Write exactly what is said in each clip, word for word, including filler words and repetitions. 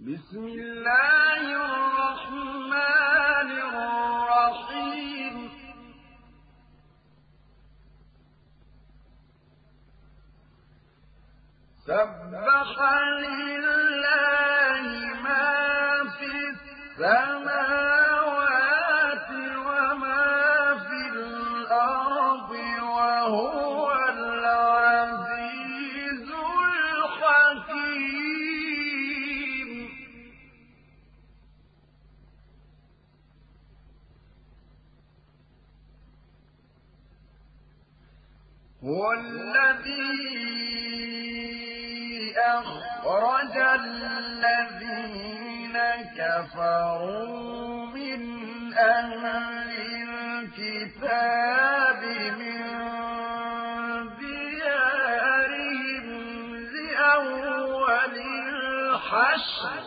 بسم الله الرحمن الرحيم سبح لله ما في السماوات وما في الأرض وهو العزيز الحكيم هو الذي أخرج الذين كفروا من أهل الكتاب من ديارهم لأول الحشر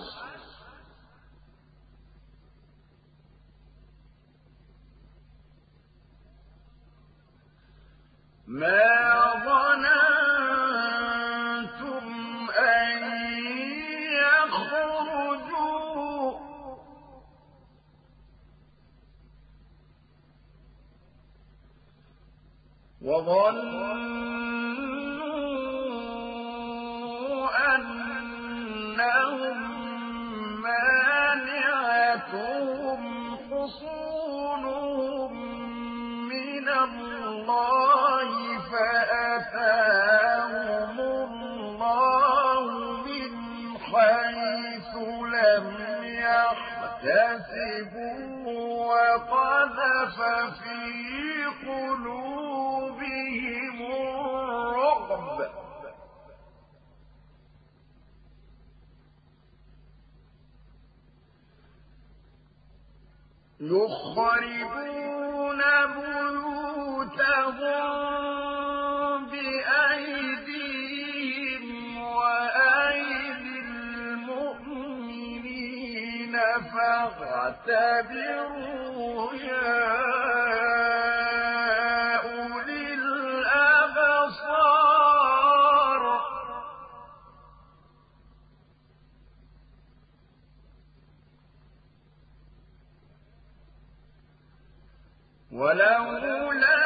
ما ظننتم أن يخرجوا وظنوا أنهم مانعتهم حصونهم من الله فأتاهم الله من حيث لم يحتسبوا وقذف في قلوبهم الرعب يخربون بيوتهم بأيديهم وأيدي المؤمنين فاعتبروا يا أولي الأبصار ولولا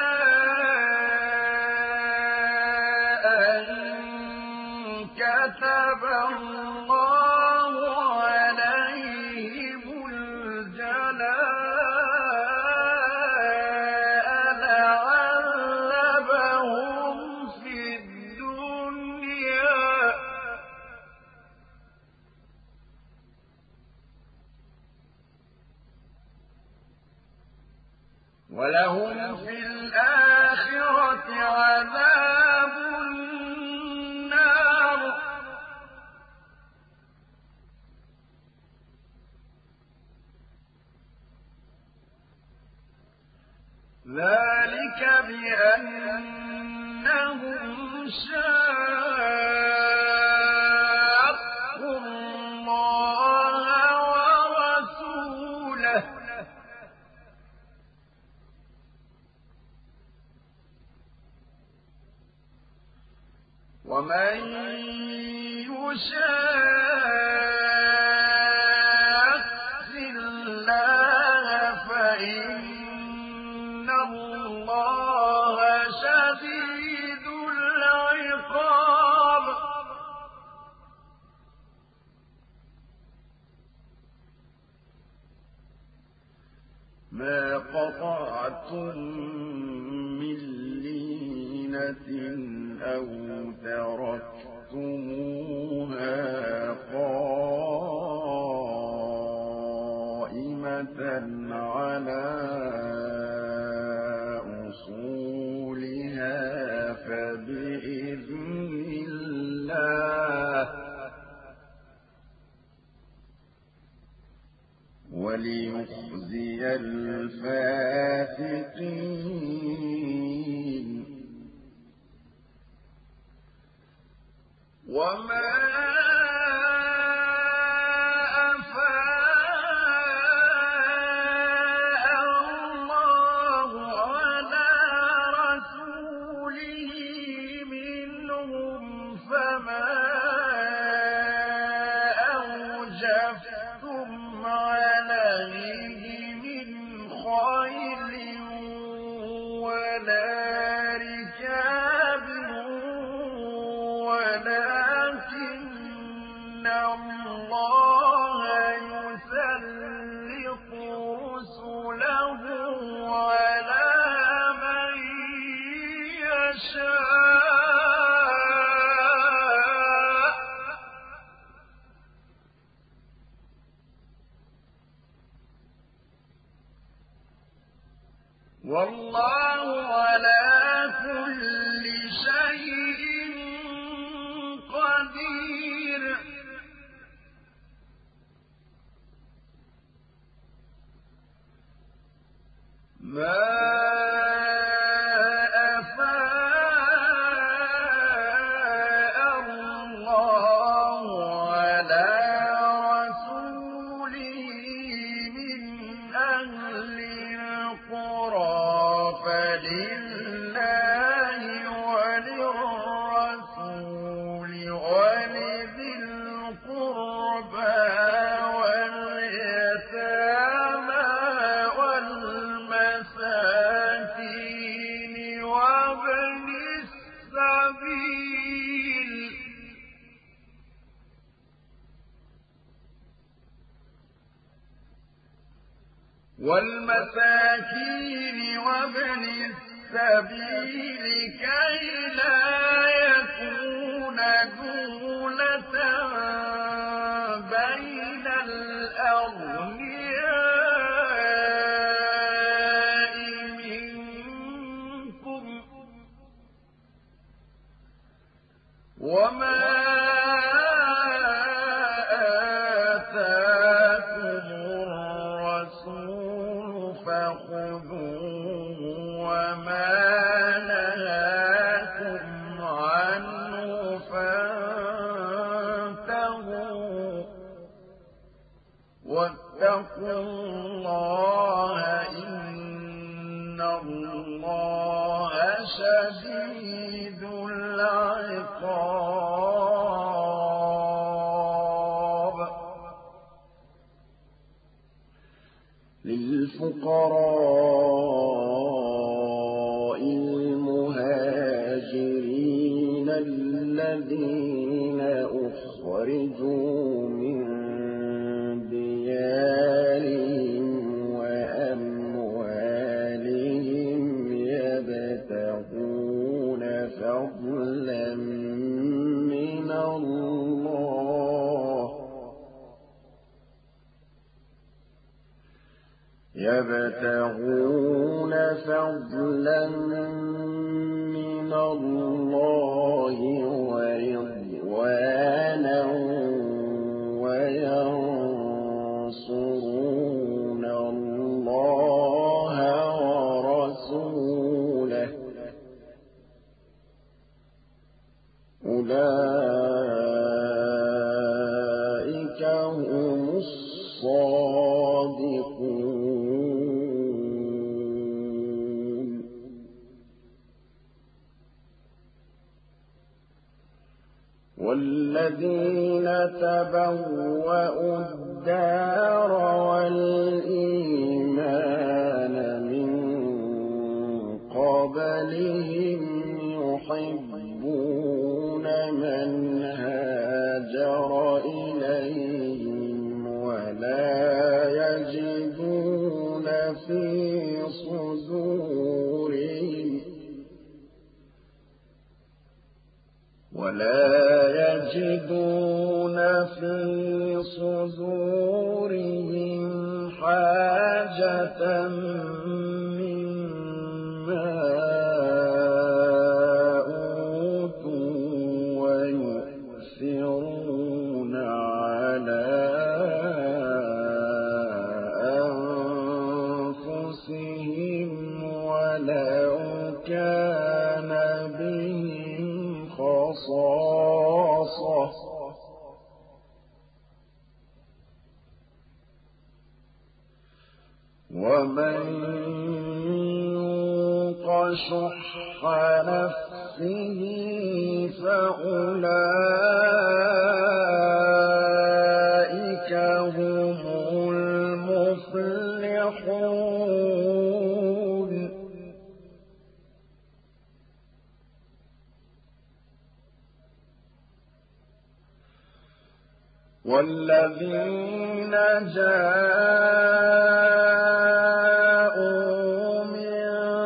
أن كتب الله عليهم الجلاء لعذبهم في الدنيا ولهم في الآخرة عذاب النار ذلك بأنهم شاقوا الله ورسوله ومن يشاق الله فإن الله شديد العقاب ما قطعتم من لينة أو تركتموها قائمة على أصولها فبإذن الله وليخزي الفاسقين وما أفاء الله على رسوله منهم فما أوجب ولكن الله يسلط رسله على من يشاء والله على كل شيء قدير. ما أفاء الله على رسوله من أهل القرى فلله وللرسول ولذي القربى واليتامى والمساكين وابن السبيل والمساكين وابن السبيل كي لا يكون دولة بين الأغنياء منكم وما آتاكم الرسول فخذوه وما نهاكم عنه فانتهوا واتقوا الله إن الله شديد العقاب. للفقراء المهاجرين الذين أخرجوا من ديارهم وأموالهم يبتغون فضلا من الله يبتغون فضلا من الله ورضوانا وينصرون الله ورسوله أولئك هم الصادقون. والذين تبوأوا الدار والإيمان من قبلهم يحبون من هاجر إليهم ولا يجدون في صدورهم ولا يجدون في صدورهم حاجة مما أوتوا ويؤثرون على أنفسهم ولو كان بهم خصاصة ومن يوق شح نفسه فأولئك هم المفلحون. والذين جاءوا من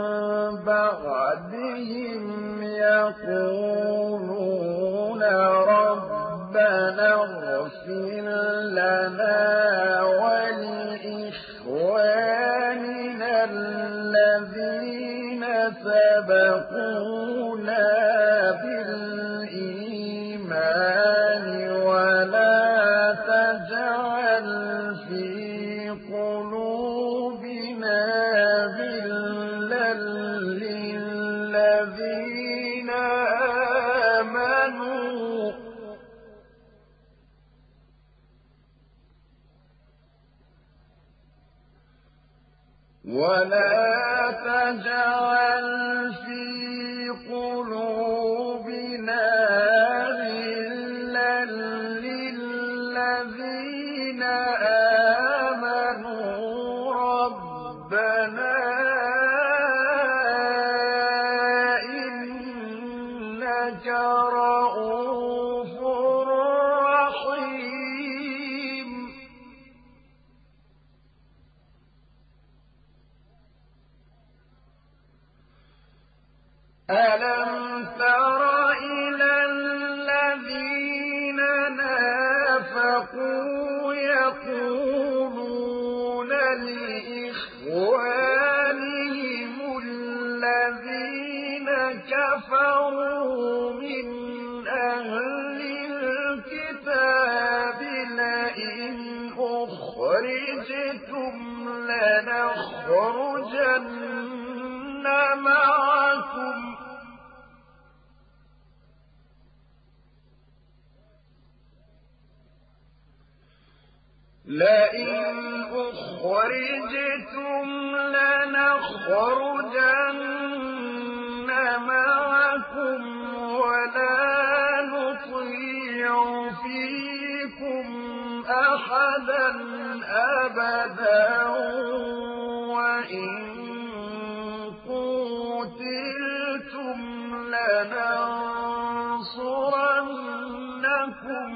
بعدهم يقولون ربنا اغفر لنا ولإخواننا الذين سبقونا بالإيمان ولا تجعل في قلوبنا غلا للذين آمنوا ولا تجعل في قلوبنا غلا للذين آمنوا ربنا إنك رؤوف رحيم. ألم تر إلى الذين نافقوا يقولون لإخوانهم الذين كفروا من أهل الكتاب لئن أخرجتم لنخرجن معكم لئن أخرجتم لنخرجن معكم ولا نطيع فيكم أحدا أبدا وإن قوتلتم لننصرنكم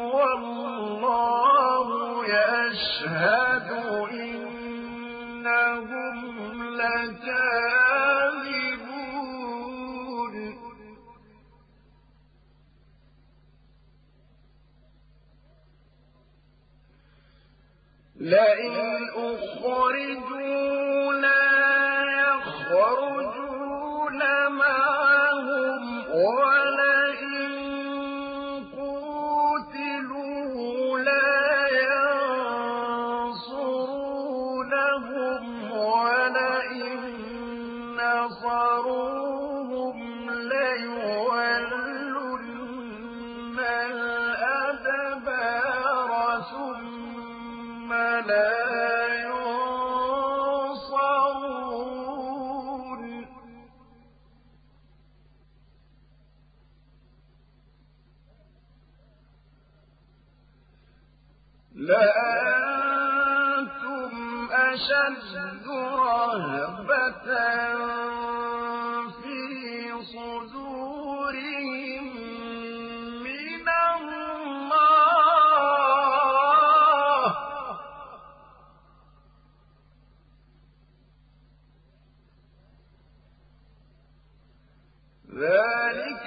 والله يشهد إنهم لكاذبون. لئن أخرجوا لا يخرجون معهم ولئن قوتلوا لا ينصرونهم ولئن نصروهم ليولن الأدبار ثم لا ينصرون. لأنتم أشد رهبة في صدورهم من الله ذلك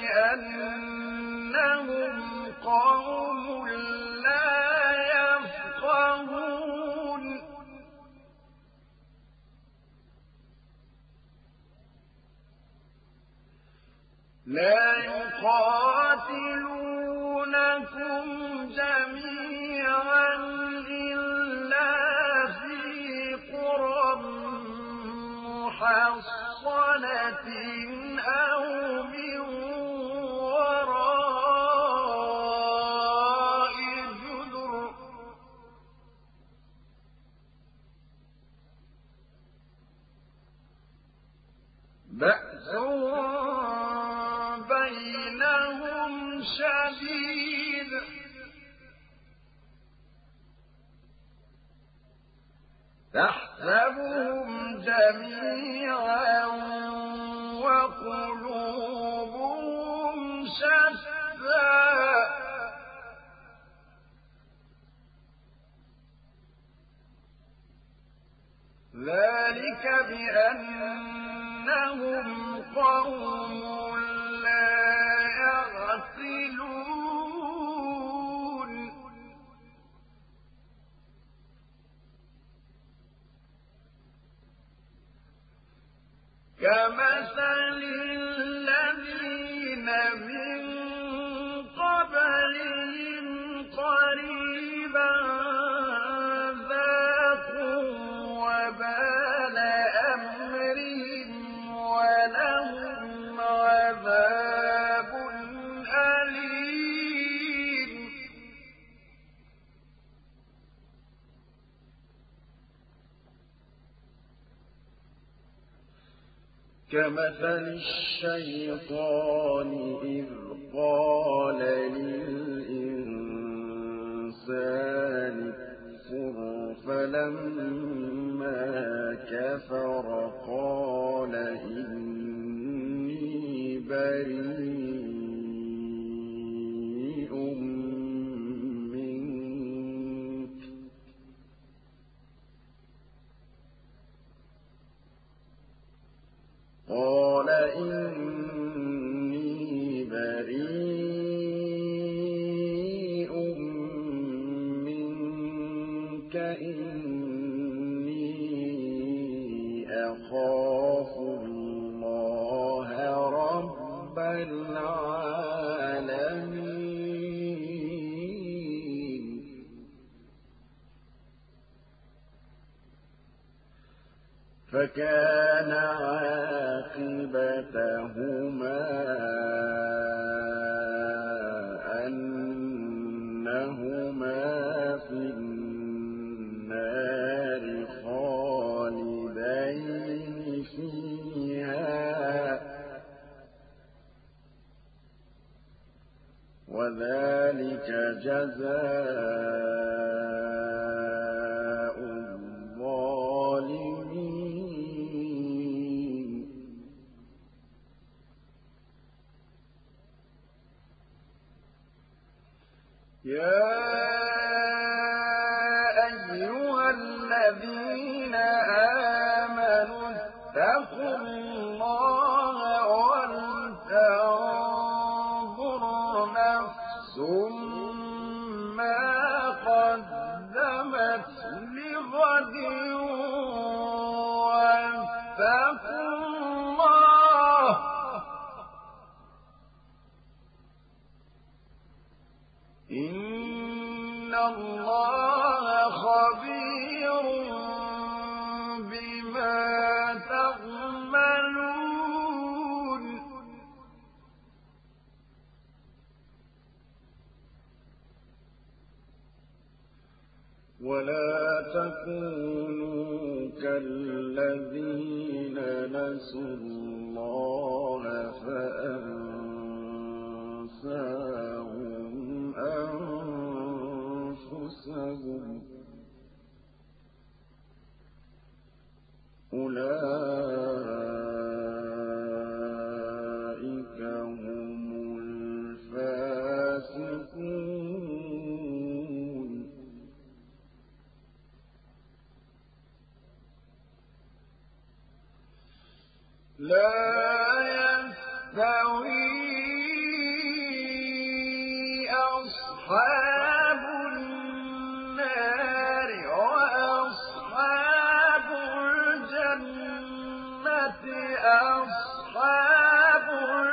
بأنهم قوم لا يفقهون. لا يقاتلونكم جميعا إلا في قرى محصنة أو من وراء جدر بأسهم بينهم شديد تحسبهم جميعا وقلوبهم شتى كمثل الشيطان إذ قال للإنسان اكفر فلما كفر قال إني بريء منك قال إني بريء منك إني أخاف الله رب العالمين فكان عاقبتهما أنهما في النار خالدين فيها وذلك جزاء الظالمين يا أيها الذين آمنوا اتقوا الله ولتنظر نفس ما قدمت لغد واتقوا الله إن الله خبير بما تعملون ولا تكونوا كالذين نسوا الله فأنساهم أنفسهم أولئك هم الفاسقون لا يستوي أصحاب النار وأصحاب الجنة أصحاب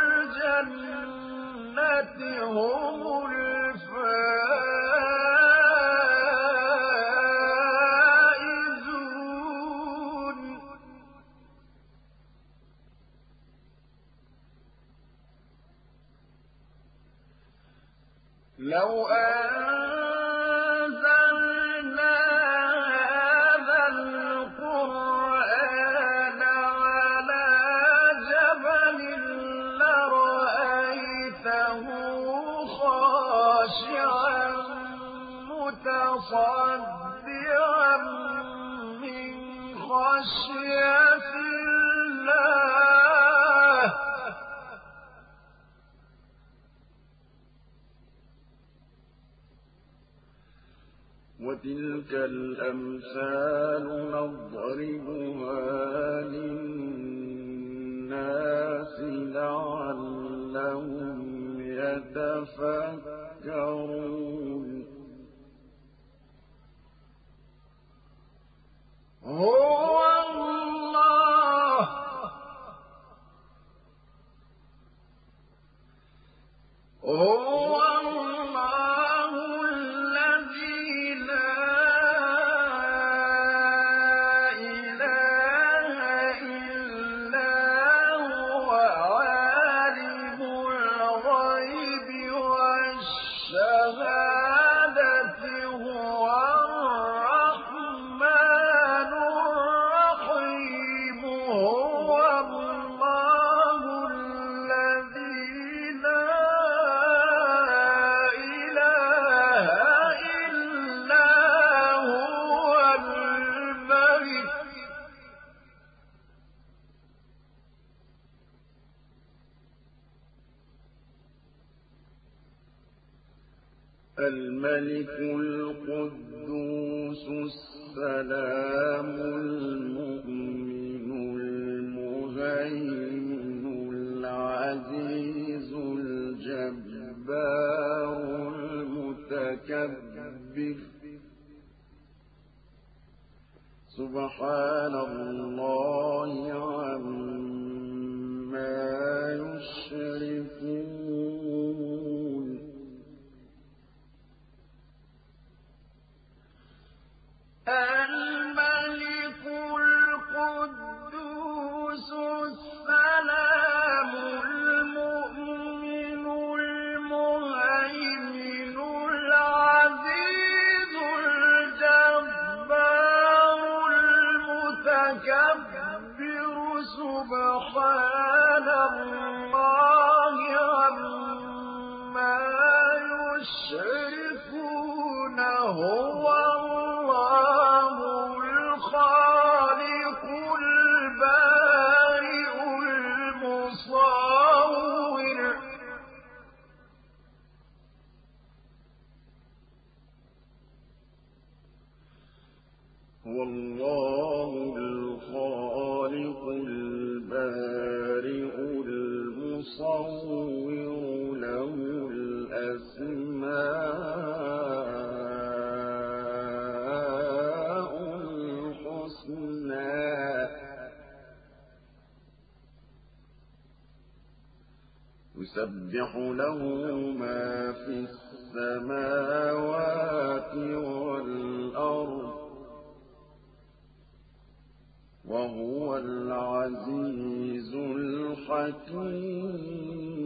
الجنة هم الفائزون لو أنزلنا هذا القرآن على جبل لرأيته خاشعا متصدعا من خشية الله وتلك الأمثال نضربها للناس لعلهم يتفكرون هو الله هو الله الذي لا إله إلا هو عالم الغيب والشهادة هو الرحمن الرحيم هو الله الملك القدوس السلام المؤمن المهيمن العزيز الجبار المتكبر سبحان الله عما يشركون الملك القدوس السلام المؤمن المهيمن العزيز الجبار المتكبر سبحان الله عما يشركون هو الله الخالق البارئ المصور هو الله الخالق البارئ المصور له الأسماء الحسنى يسبح له ما في السماوات والأرض وهو العزيز الحكيم